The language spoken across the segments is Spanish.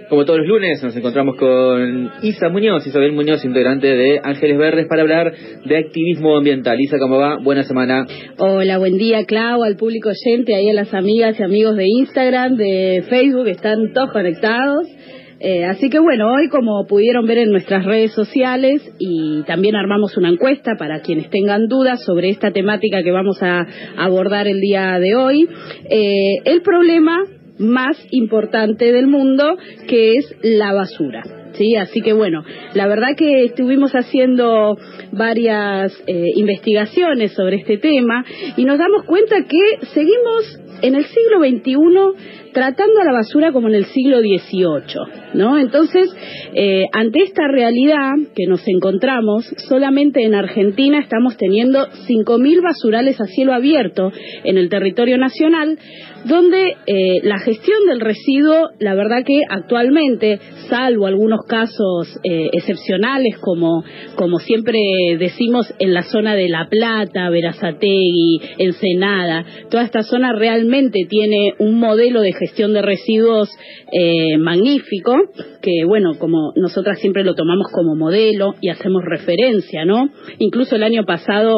Como todos los lunes, nos encontramos con Isabel Muñoz, integrante de Ángeles Verdes, para hablar de activismo ambiental. Isa, ¿cómo va? Buena semana. Hola, buen día, Clau, al público oyente, ahí a las amigas y amigos de Instagram, de Facebook, están todos conectados. Así que bueno, hoy, como pudieron ver en nuestras redes sociales, y también armamos una encuesta para quienes tengan dudas sobre esta temática que vamos a abordar el día de hoy, el problema más importante del mundo, que es la basura. Sí, así que bueno, la verdad que estuvimos haciendo varias investigaciones sobre este tema y nos damos cuenta que seguimos en el siglo XXI tratando a la basura como en el siglo XVIII, ¿no? Entonces, ante esta realidad que nos encontramos, solamente en Argentina estamos teniendo 5.000 basurales a cielo abierto en el territorio nacional, donde la gestión del residuo, la verdad que actualmente, salvo algunos casos excepcionales, como siempre decimos en la zona de La Plata, Berazategui, Ensenada, toda esta zona realmente tiene un modelo de gestión de residuos magnífico, que bueno, como nosotras siempre lo tomamos como modelo y hacemos referencia, ¿no? Incluso el año pasado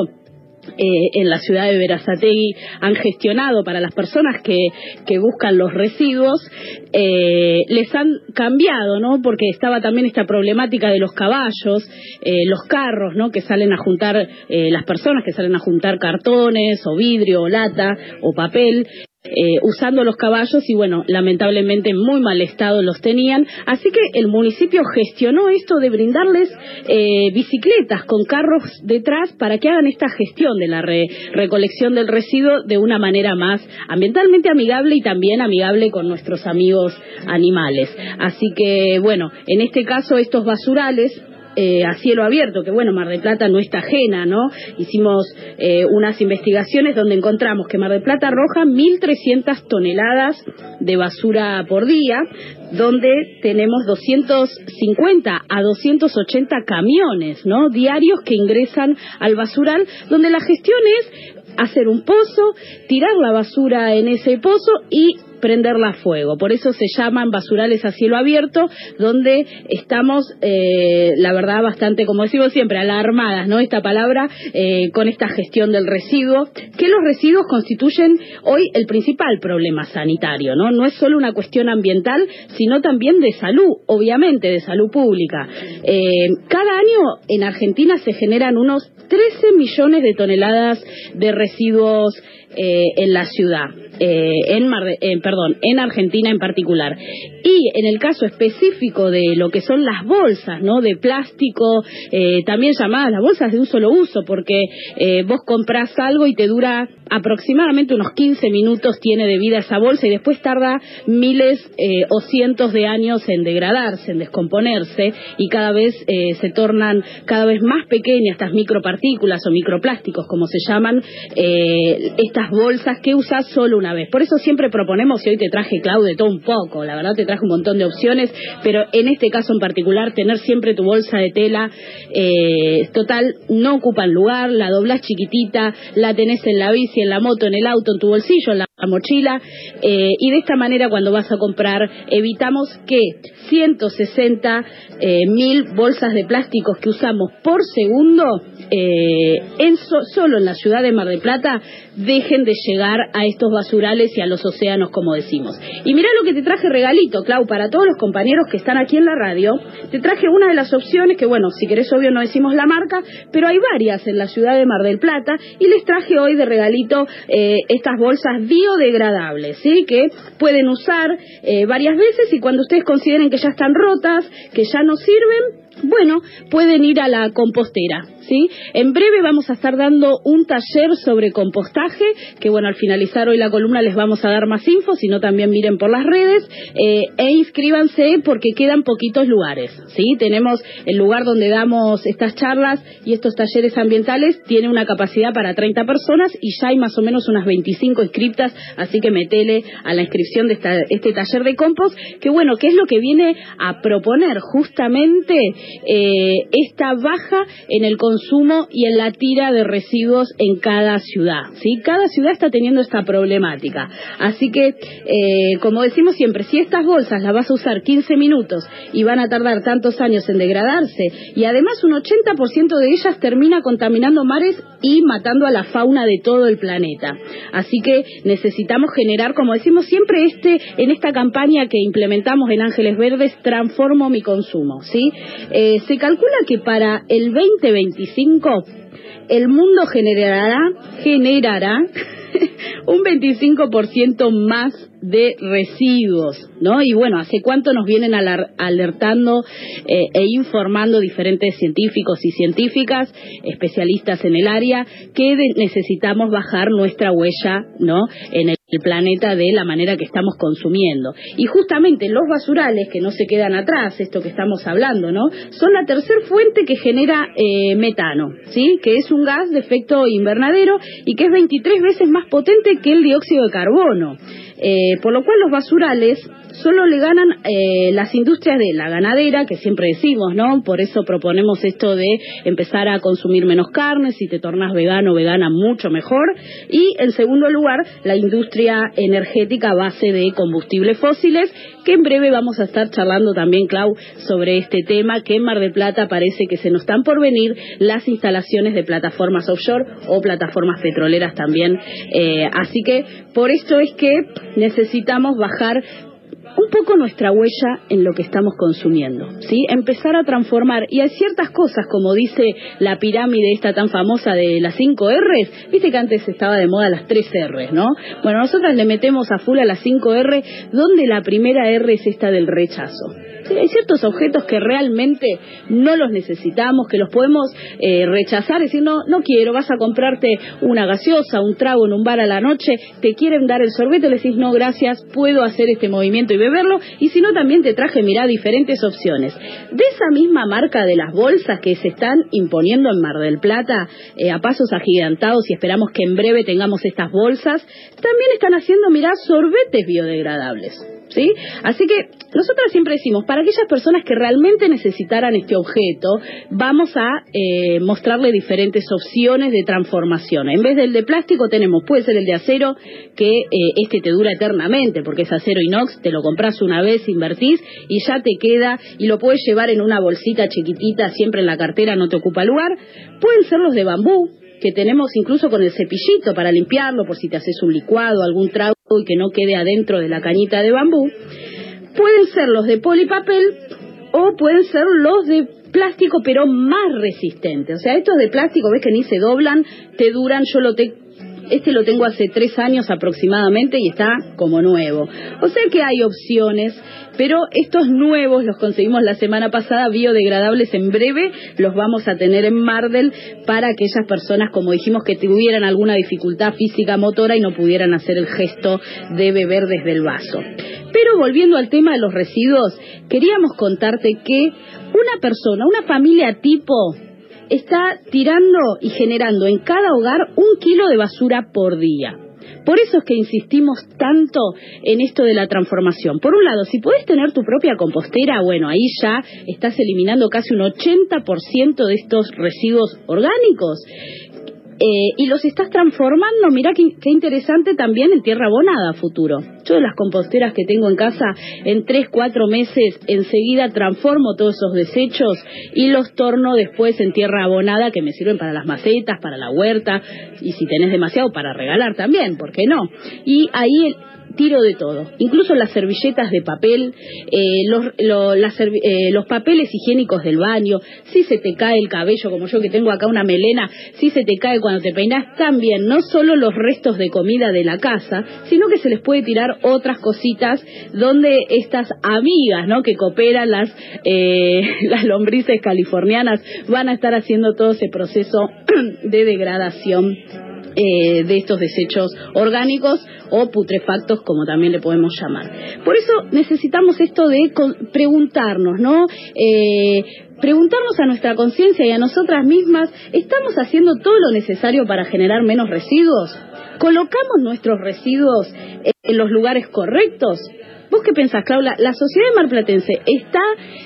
en la ciudad de Berazategui han gestionado para las personas que buscan los residuos, les han cambiado, ¿no? Porque estaba también esta problemática de los caballos, los carros, ¿no? Que salen a juntar, las personas que salen a juntar cartones o vidrio o lata o papel, usando los caballos, y bueno, lamentablemente en muy mal estado los tenían, así que el municipio gestionó esto de brindarles bicicletas con carros detrás para que hagan esta gestión de la recolección del residuo de una manera más ambientalmente amigable y también amigable con nuestros amigos animales. Así que bueno, en este caso estos basurales a cielo abierto, que bueno, Mar del Plata no está ajena, ¿no? Hicimos unas investigaciones donde encontramos que Mar del Plata arroja 1.300 toneladas de basura por día, donde tenemos 250 a 280 camiones, ¿no? Diarios que ingresan al basural, donde la gestión es hacer un pozo, tirar la basura en ese pozo y prenderla a fuego. Por eso se llaman basurales a cielo abierto, donde estamos, la verdad, bastante, como decimos siempre, alarmadas, ¿no? Esta palabra, con esta gestión del residuo, que los residuos constituyen hoy el principal problema sanitario, ¿no? No es solo una cuestión ambiental, sino también de salud, obviamente, de salud pública. Cada año en Argentina se generan unos 13 millones de toneladas de residuos en la ciudad, en Argentina en particular. Y en el caso específico de lo que son las bolsas, ¿no? De plástico, también llamadas las bolsas de un solo uso, porque vos comprás algo y te dura aproximadamente unos 15 minutos tiene de vida esa bolsa y después tarda miles o cientos de años en degradarse, en descomponerse, y cada vez se tornan cada vez más pequeñas estas micropartículas o microplásticos, como se llaman, estas bolsas que usas solo una vez. Por eso siempre proponemos, y hoy te traje, Clau, de todo un poco, la verdad te traje un montón de opciones, pero en este caso en particular, tener siempre tu bolsa de tela, total, no ocupan lugar, la doblás chiquitita, la tenés en la bici, en la moto, en el auto, en tu bolsillo, en la mochila, y de esta manera cuando vas a comprar evitamos que 160.000 bolsas de plásticos que usamos por segundo solo en la ciudad de Mar del Plata dejen de llegar a estos basurales y a los océanos, como decimos. Y mirá lo que te traje regalito, Clau, para todos los compañeros que están aquí en la radio. Te traje una de las opciones que, bueno, si querés, obvio, no decimos la marca, pero hay varias en la ciudad de Mar del Plata, y les traje hoy de regalito estas bolsas biodegradables, ¿sí? Que pueden usar varias veces, y cuando ustedes consideren que ya están rotas, que ya no sirven, bueno, pueden ir a la compostera, ¿sí? En breve vamos a estar dando un taller sobre compostaje, que bueno, al finalizar hoy la columna les vamos a dar más info, si no también miren por las redes, e inscríbanse porque quedan poquitos lugares, ¿sí? Tenemos el lugar donde damos estas charlas y estos talleres ambientales, tiene una capacidad para 30 personas y ya hay más o menos unas 25 inscriptas, así que metele a la inscripción de este taller de compost, que bueno, que es lo que viene a proponer justamente esta baja en el consumo y en la tira de residuos en cada ciudad, ¿sí? Cada ciudad está teniendo esta problemática. Así que, como decimos siempre, si estas bolsas las vas a usar 15 minutos y van a tardar tantos años en degradarse, y además un 80% de ellas termina contaminando mares y matando a la fauna de todo el planeta. Así que necesitamos generar, como decimos siempre, en esta campaña que implementamos en Ángeles Verdes, transformo mi consumo, ¿sí? Se calcula que para el 2025 el mundo generará un 25% más de residuos, ¿no? Y bueno, ¿hace cuánto nos vienen alertando e informando diferentes científicos y científicas, especialistas en el área, que necesitamos bajar nuestra huella, ¿no?, en el planeta de la manera que estamos consumiendo? Y justamente los basurales, que no se quedan atrás, esto que estamos hablando, ¿no?, son la tercer fuente que genera metano, ¿sí?, que es un gas de efecto invernadero y que es 23 veces más potente que el dióxido de carbono. Por lo cual los basurales solo le ganan las industrias de la ganadera, que siempre decimos, ¿no? Por eso proponemos esto de empezar a consumir menos carne, si te tornas vegano o vegana, mucho mejor. Y en segundo lugar, la industria energética a base de combustibles fósiles, que en breve vamos a estar charlando también, Clau, sobre este tema, que en Mar del Plata parece que se nos están por venir las instalaciones de plataformas offshore o plataformas petroleras también. Así que por esto es que necesitamos bajar un poco nuestra huella en lo que estamos consumiendo, ¿sí? Empezar a transformar. Y hay ciertas cosas, como dice la pirámide esta tan famosa de las 5 R's, viste que antes estaba de moda las 3 R's, ¿no? Bueno, nosotras le metemos a full a las 5 R, donde la primera R es esta del rechazo. Sí, hay ciertos objetos que realmente no los necesitamos, que los podemos rechazar, decir, no quiero. Vas a comprarte una gaseosa, un trago en un bar a la noche, te quieren dar el sorbete, le decís, no, gracias, puedo hacer este movimiento y beberlo. Y si no, también te traje, mirá, diferentes opciones. De esa misma marca de las bolsas que se están imponiendo en Mar del Plata a pasos agigantados, y esperamos que en breve tengamos estas bolsas, también están haciendo, mirá, sorbetes biodegradables, ¿sí? Así que nosotras siempre decimos, para aquellas personas que realmente necesitaran este objeto, vamos a mostrarle diferentes opciones de transformación. En vez del de plástico tenemos, puede ser el de acero, que este te dura eternamente, porque es acero inox, te lo compras una vez, invertís y ya te queda, y lo puedes llevar en una bolsita chiquitita, siempre en la cartera, no te ocupa lugar. Pueden ser los de bambú, que tenemos incluso con el cepillito para limpiarlo, por si te haces un licuado, algún trago y que no quede adentro de la cañita de bambú. Pueden ser los de polipapel o pueden ser los de plástico, pero más resistentes. O sea, estos de plástico, ves que ni se doblan, te duran. Este lo tengo hace 3 años aproximadamente y está como nuevo. O sea que hay opciones, pero estos nuevos los conseguimos la semana pasada, biodegradables. En breve los vamos a tener en Mardel para aquellas personas, como dijimos, que tuvieran alguna dificultad física motora y no pudieran hacer el gesto de beber desde el vaso. Pero volviendo al tema de los residuos, queríamos contarte que una persona, una familia tipo, está tirando y generando en cada hogar 1 kilo de basura por día. Por eso es que insistimos tanto en esto de la transformación. Por un lado, si podés tener tu propia compostera, bueno, ahí ya estás eliminando casi un 80% de estos residuos orgánicos. Y los estás transformando, mirá qué interesante, también en tierra abonada a futuro. Yo de las composteras que tengo en casa, en 3-4 meses enseguida transformo todos esos desechos y los torno después en tierra abonada, que me sirven para las macetas, para la huerta, y si tenés demasiado, para regalar también, ¿por qué no? Y ahí tiro de todo, incluso las servilletas de papel, los papeles higiénicos del baño. Si se te cae el cabello, como yo que tengo acá una melena, si se te cae cuando te peinas, también, no solo los restos de comida de la casa, sino que se les puede tirar otras cositas, donde estas amigas, ¿no?, que cooperan, las lombrices californianas, van a estar haciendo todo ese proceso de degradación de estos desechos orgánicos o putrefactos, como también le podemos llamar. Por eso necesitamos esto de preguntarnos, ¿no? Preguntarnos a nuestra conciencia y a nosotras mismas, ¿estamos haciendo todo lo necesario para generar menos residuos? ¿Colocamos nuestros residuos en los lugares correctos? ¿Vos qué pensás, Claudia? ¿La sociedad marplatense está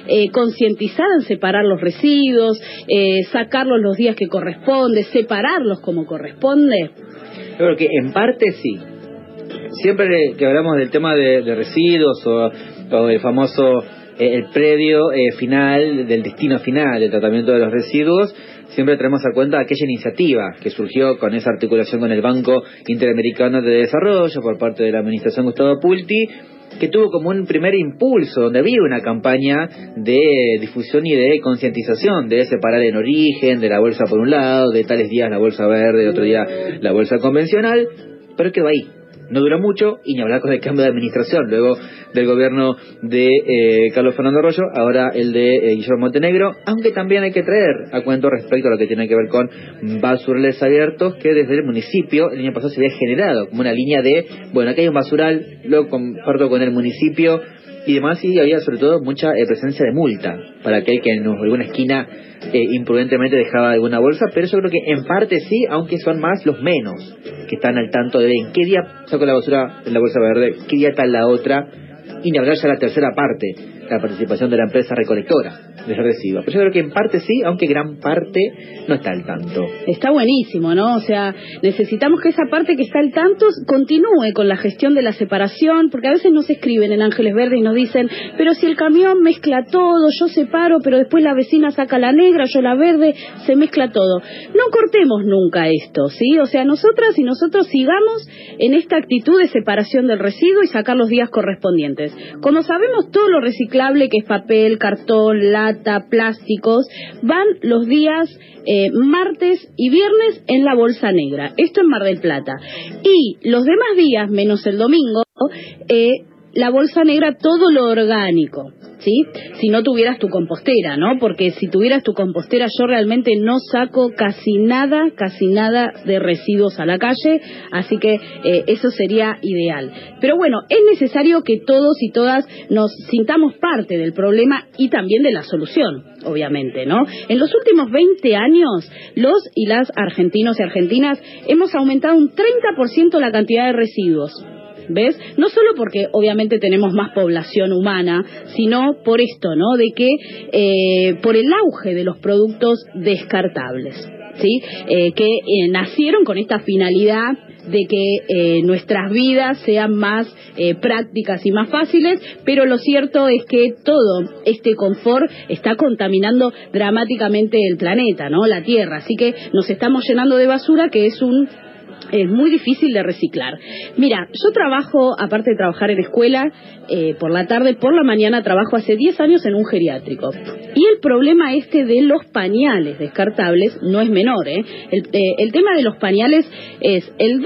concientizada en separar los residuos, sacarlos los días que corresponde, separarlos como corresponde? Yo creo que en parte sí. Siempre que hablamos del tema de residuos o el famoso el predio final, del destino final del tratamiento de los residuos, siempre traemos a cuenta aquella iniciativa que surgió con esa articulación con el Banco Interamericano de Desarrollo por parte de la administración Gustavo Pulti, que tuvo como un primer impulso, donde había una campaña de difusión y de concientización, de separar en origen, de la bolsa por un lado, de tales días la bolsa verde, otro día la bolsa convencional, pero quedó ahí. No duró mucho, y ni hablar con el cambio de administración, luego del gobierno de Carlos Fernando Arroyo, ahora el de Guillermo Montenegro, aunque también hay que traer a cuento respecto a lo que tiene que ver con basurales abiertos, que desde el municipio el año pasado se había generado como una línea de, bueno, aquí hay un basural, lo comparto con el municipio y demás, y había sobre todo mucha presencia de multa para aquel que en alguna esquina imprudentemente dejaba alguna bolsa, pero yo creo que en parte sí, aunque son más los menos que están al tanto de en qué día saco la basura en la bolsa verde, qué día está la otra, y ni hablar ya la tercera parte, la participación de la empresa recolectora de residuos. Pero yo creo que en parte sí, aunque gran parte no está al tanto. Está buenísimo, ¿no? O sea, necesitamos que esa parte que está al tanto continúe con la gestión de la separación, porque a veces nos escriben en Ángeles Verdes y nos dicen, pero si el camión mezcla todo, yo separo, pero después la vecina saca la negra, yo la verde, se mezcla todo. No cortemos nunca esto, ¿sí? O sea, nosotras y nosotros sigamos en esta actitud de separación del residuo y sacar los días correspondientes. Como sabemos, todo lo reciclable, que es papel, cartón, lata, plásticos, van los días martes y viernes en la bolsa negra. Esto en Mar del Plata. Y los demás días, menos el domingo, la bolsa negra, todo lo orgánico, ¿sí? Si no tuvieras tu compostera, ¿no? Porque si tuvieras tu compostera, yo realmente no saco casi nada de residuos a la calle, así que eso sería ideal. Pero bueno, es necesario que todos y todas nos sintamos parte del problema y también de la solución, obviamente, ¿no? En los últimos 20 años, los y las argentinos y argentinas hemos aumentado un 30% la cantidad de residuos. ¿Ves? No solo porque obviamente tenemos más población humana, sino por esto, ¿no? De que por el auge de los productos descartables, ¿sí? Que nacieron con esta finalidad de que nuestras vidas sean más prácticas y más fáciles, pero lo cierto es que todo este confort está contaminando dramáticamente el planeta, ¿no? La Tierra, así que nos estamos llenando de basura que es muy difícil de reciclar. Mira, yo trabajo, aparte de trabajar en escuela, por la tarde, por la mañana trabajo hace 10 años en un geriátrico. Y el problema de los pañales descartables no es menor, ¿eh? El tema de los pañales es el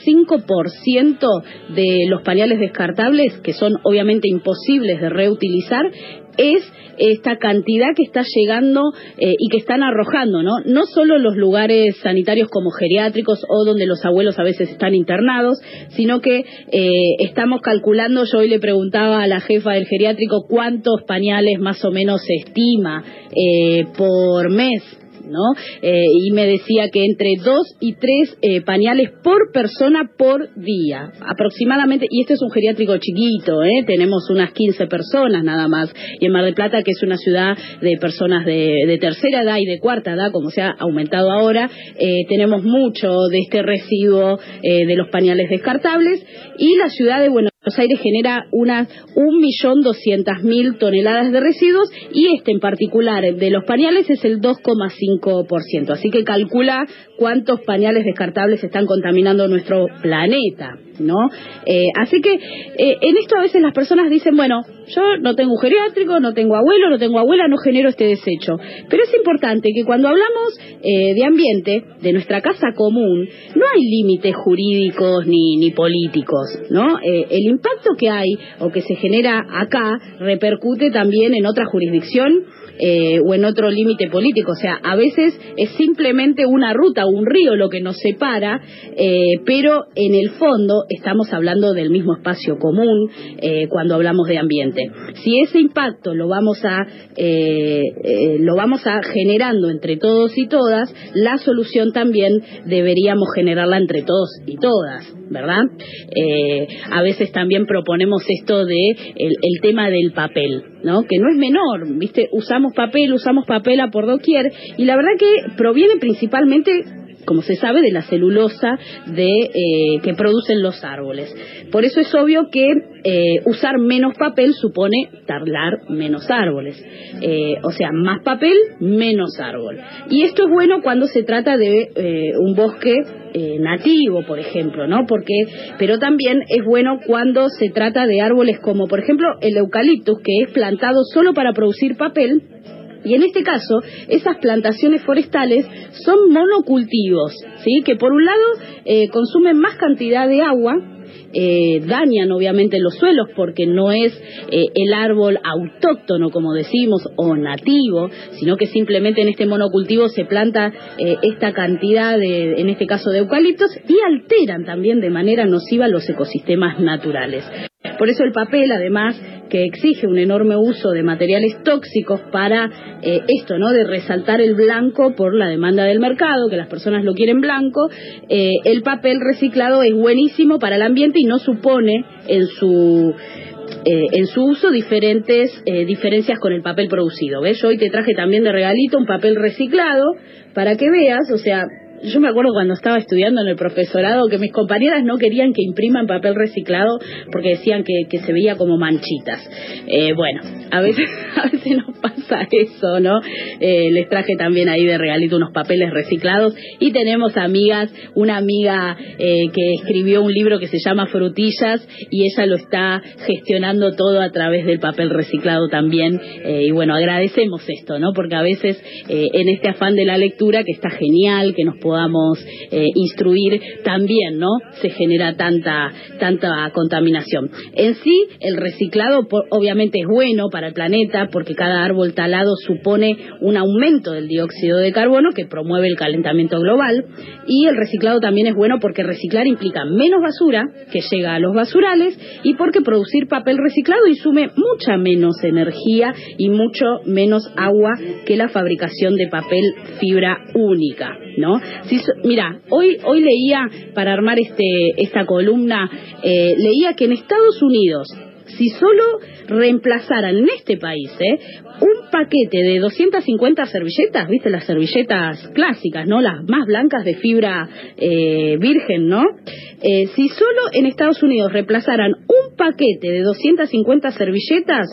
2,5% de los pañales descartables, que son obviamente imposibles de reutilizar, es esta cantidad que está llegando y que están arrojando, ¿no? No solo los lugares sanitarios como geriátricos o donde los abuelos a veces están internados, sino que estamos calculando, yo hoy le preguntaba a la jefa del geriátrico cuántos pañales más o menos se estima por mes, ¿no? Y me decía que entre 2 y 3 pañales por persona por día, aproximadamente, y este es un geriátrico chiquito, tenemos unas 15 personas nada más, y en Mar del Plata, que es una ciudad de personas de tercera edad y de cuarta edad, como se ha aumentado ahora, tenemos mucho de este residuo de los pañales descartables, y la ciudad de Buenos Aires genera unas 1.200.000 toneladas de residuos, y en particular de los pañales es el 2,5%. Así que calcula cuántos pañales descartables están contaminando nuestro planeta, ¿no? Así que en esto a veces las personas dicen, bueno, yo no tengo un geriátrico, no tengo abuelo, no tengo abuela, no genero este desecho. Pero es importante que cuando hablamos de ambiente, de nuestra casa común, no hay límites jurídicos ni políticos, ¿no? El impacto que hay o que se genera acá repercute también en otra jurisdicción o en otro límite político. O sea, a veces es simplemente una ruta, un río lo que nos separa, pero en el fondo estamos hablando del mismo espacio común cuando hablamos de ambiente. ambiente. Si ese impacto lo vamos a generando entre todos y todas, la solución también deberíamos generarla entre todos y todas, ¿verdad? A veces también proponemos esto de el tema del papel, ¿no? Que no es menor, ¿viste? Usamos papel a por doquier, y la verdad que proviene principalmente, como se sabe, de la celulosa que producen los árboles. Por eso es obvio que usar menos papel supone talar menos árboles. O sea, más papel, menos árbol. Y esto es bueno cuando se trata de un bosque nativo, por ejemplo, ¿no? Pero también es bueno cuando se trata de árboles como, por ejemplo, el eucaliptus, que es plantado solo para producir papel. Y en este caso, esas plantaciones forestales son monocultivos, ¿sí? Que por un lado consumen más cantidad de agua, dañan obviamente los suelos porque no es el árbol autóctono, como decimos, o nativo, sino que simplemente en este monocultivo se planta esta cantidad en este caso de eucaliptos, y alteran también de manera nociva los ecosistemas naturales. Por eso el papel, además, que exige un enorme uso de materiales tóxicos para esto, ¿no? De resaltar el blanco por la demanda del mercado, que las personas lo quieren blanco, el papel reciclado es buenísimo para el ambiente y no supone en su uso diferencias con el papel producido. ¿Ves? Yo hoy te traje también de regalito un papel reciclado para que veas, o sea, yo me acuerdo cuando estaba estudiando en el profesorado que mis compañeras no querían que impriman papel reciclado porque decían que se veía como manchitas. Bueno, a veces nos pasa eso, ¿no? Les traje también ahí de regalito unos papeles reciclados, y tenemos una amiga que escribió un libro que se llama Frutillas, y ella lo está gestionando todo a través del papel reciclado también, y bueno, agradecemos esto, ¿no? Porque a veces en este afán de la lectura, que está genial, que nos podamos instruir, también, ¿no? Se genera tanta contaminación. En sí, el reciclado obviamente es bueno para el planeta, porque cada árbol talado supone un aumento del dióxido de carbono que promueve el calentamiento global, y el reciclado también es bueno porque reciclar implica menos basura que llega a los basurales, y porque producir papel reciclado insume mucha menos energía y mucho menos agua que la fabricación de papel fibra única, ¿no? Mira, hoy leía, para armar esta columna, leía que en Estados Unidos, si solo reemplazaran en este país un paquete de 250 servilletas, ¿viste? Las servilletas clásicas, ¿no? Las más blancas de fibra virgen, ¿no? Si solo en Estados Unidos reemplazaran un paquete de 250 servilletas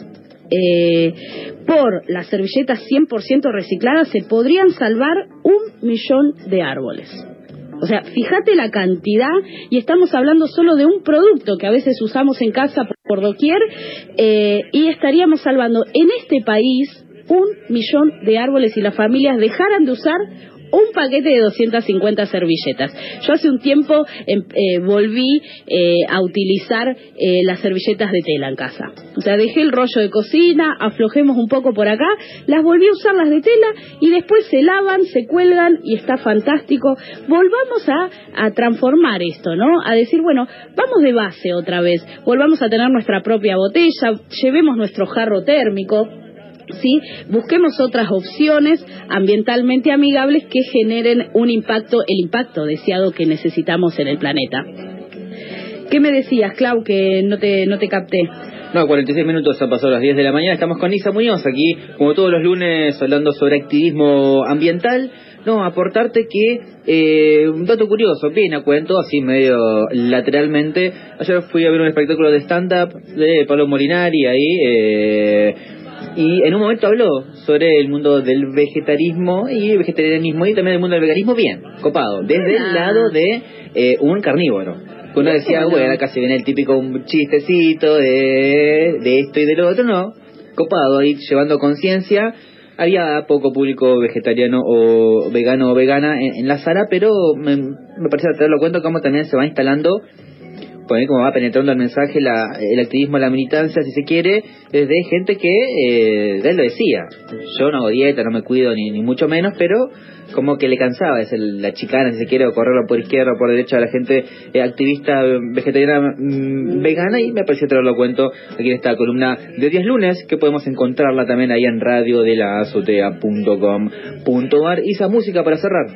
por las servilletas 100% recicladas, se podrían salvar 1.000.000 de árboles. O sea, fíjate la cantidad, y estamos hablando solo de un producto que a veces usamos en casa por doquier, y estaríamos salvando en este país 1.000.000 de árboles si las familias dejaran de usar un paquete de 250 servilletas. Yo hace un tiempo volví a utilizar las servilletas de tela en casa. O sea, dejé el rollo de cocina, aflojemos un poco por acá, las volví a usar las de tela, y después se lavan, se cuelgan y está fantástico. Volvamos a transformar esto, ¿no? A decir, bueno, vamos de base otra vez, volvamos a tener nuestra propia botella, llevemos nuestro jarro térmico, ¿sí? Busquemos otras opciones ambientalmente amigables que generen el impacto deseado que necesitamos en el planeta. ¿Qué me decías, Clau, que no te capté? No, 46 minutos han pasado las 10 de la mañana. Estamos con Isa Muñoz aquí, como todos los lunes, hablando sobre activismo ambiental. No, aportarte que un dato curioso, bien a cuento, así medio lateralmente. Ayer fui a ver un espectáculo de stand-up de Pablo Molinari ahí, y en un momento habló sobre el mundo del vegetarismo y vegetarianismo, y también el mundo del veganismo, bien, copado, desde el lado de un carnívoro. Uno decía, bueno, acá se viene el típico chistecito de esto y de lo otro, no, copado, ahí llevando conciencia. Había poco público vegetariano o vegana en la sala, pero me parece traerlo cuenta cómo también se va instalando poner cómo va penetrando el mensaje, el activismo, la militancia, si se quiere, desde gente que, él lo decía, yo no hago dieta, no me cuido ni mucho menos, pero como que le cansaba la chicana, si se quiere, o correrlo por izquierda o por derecha a la gente activista vegetariana vegana, y me pareció traerlo a cuento aquí en esta columna de 10 lunes, que podemos encontrarla también ahí en radiodelazotea.com.ar. Y esa música para cerrar.